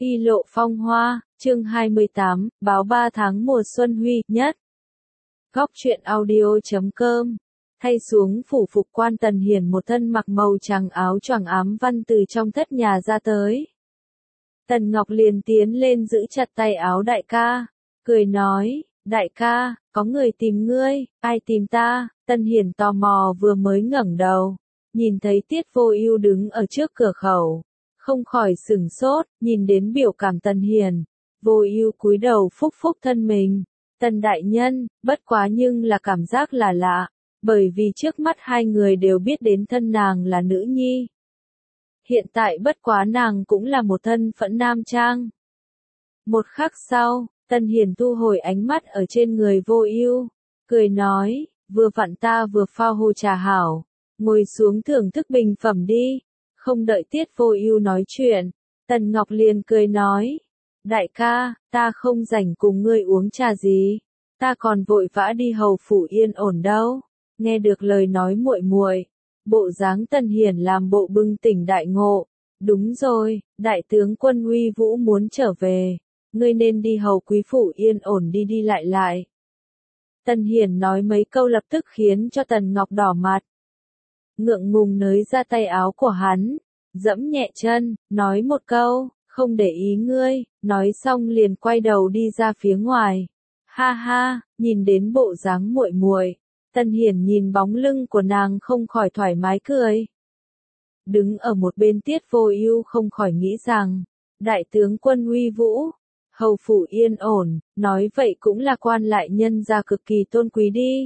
Y lộ phong hoa, chương 28, báo 3 tháng mùa xuân huy nhất. Góc truyện audio.com. Thay xuống phủ phục quan Tần Hiển một thân mặc màu trắng áo choàng ám văn từ trong thất nhà ra tới. Tần Ngọc liền tiến lên giữ chặt tay áo đại ca, cười nói, đại ca, có người tìm ngươi, ai tìm ta? Tần Hiển tò mò vừa mới ngẩng đầu, nhìn thấy Tiết Vô Ưu đứng ở trước cửa khẩu. Không khỏi sửng sốt, nhìn đến biểu cảm Tần Hiển, Vô Ưu cúi đầu phúc phúc thân mình. Tần đại nhân, bất quá nhưng là cảm giác là lạ, bởi vì trước mắt hai người đều biết đến thân nàng là nữ nhi. Hiện tại bất quá nàng cũng là một thân phận nam trang. Một khắc sau, Tần Hiển thu hồi ánh mắt ở trên người Vô Ưu, cười nói, vừa vặn ta vừa pha hồ trà hảo, ngồi xuống thưởng thức bình phẩm đi. Không đợi Tiết Vô Ưu nói chuyện, Tần Ngọc liền cười nói, đại ca, ta không rảnh cùng ngươi uống trà gì, ta còn vội vã đi hầu phủ yên ổn đâu. Nghe được lời nói muội muội, bộ dáng Tần Hiển làm bộ bừng tỉnh đại ngộ, đúng rồi, đại tướng quân Uy Vũ muốn trở về, ngươi nên đi hầu quý phủ yên ổn đi đi lại lại. Tần Hiển nói mấy câu lập tức khiến cho Tần Ngọc đỏ mặt. Ngượng ngùng nới ra tay áo của hắn, dẫm nhẹ chân, nói một câu, không để ý ngươi, nói xong liền quay đầu đi ra phía ngoài. Ha ha, nhìn đến bộ dáng muội muội, Tần Hiển nhìn bóng lưng của nàng không khỏi thoải mái cười. Đứng ở một bên Tiết Vô Ưu không khỏi nghĩ rằng, đại tướng quân Uy Vũ, hầu phủ yên ổn, nói vậy cũng là quan lại nhân gia cực kỳ tôn quý đi.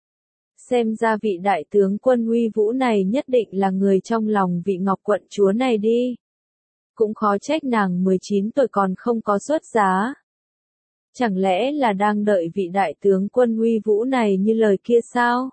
Xem ra vị đại tướng quân Uy Vũ này nhất định là người trong lòng vị Ngọc quận chúa này đi. Cũng khó trách nàng 19 tuổi còn không có xuất giá. Chẳng lẽ là đang đợi vị đại tướng quân Uy Vũ này như lời kia sao?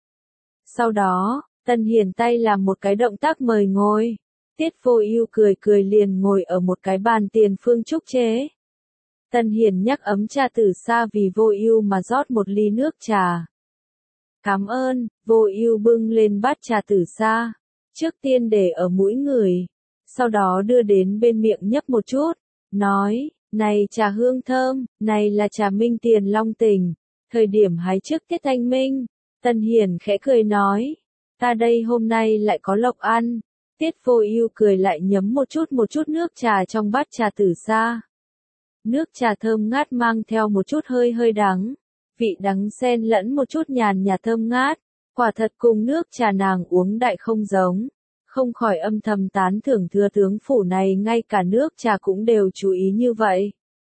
Sau đó, Tần Hiển tay làm một cái động tác mời ngồi. Tiết Vô Ưu cười cười liền ngồi ở một cái bàn tiền phương trúc chế. Tần Hiển nhắc ấm trà từ xa vì Vô Ưu mà rót một ly nước trà. Cảm ơn, Vô Ưu bưng lên bát trà từ xa, trước tiên để ở mũi người, sau đó đưa đến bên miệng nhấp một chút, nói, này trà hương thơm, này là trà Minh Tiền Long Tình, thời điểm hái trước Tiết Thanh Minh. Tần Hiển khẽ cười nói, ta đây hôm nay lại có lộc ăn. Tiết Vô Ưu cười lại nhấm một chút nước trà trong bát trà từ xa. Nước trà thơm ngát mang theo một chút hơi hơi đắng. Vị đắng xen lẫn một chút nhàn nhạt thơm ngát, quả thật cùng nước trà nàng uống đại không giống, không khỏi âm thầm tán thưởng thừa tướng phủ này ngay cả nước trà cũng đều chú ý như vậy.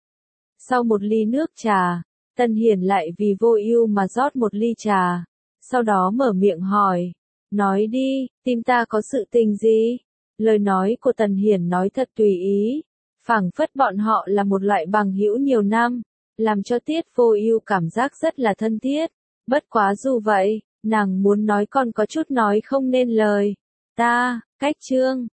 Sau một ly nước trà, Tần Hiển lại vì Vô Ưu mà rót một ly trà, sau đó mở miệng hỏi, nói đi, tìm ta có sự tình gì? Lời nói của Tần Hiển nói thật tùy ý, phảng phất bọn họ là một loại bằng hữu nhiều năm. Làm cho Tiết Vô Ưu cảm giác rất là thân thiết, bất quá dù vậy, nàng muốn nói còn có chút nói không nên lời. Ta, cách chương,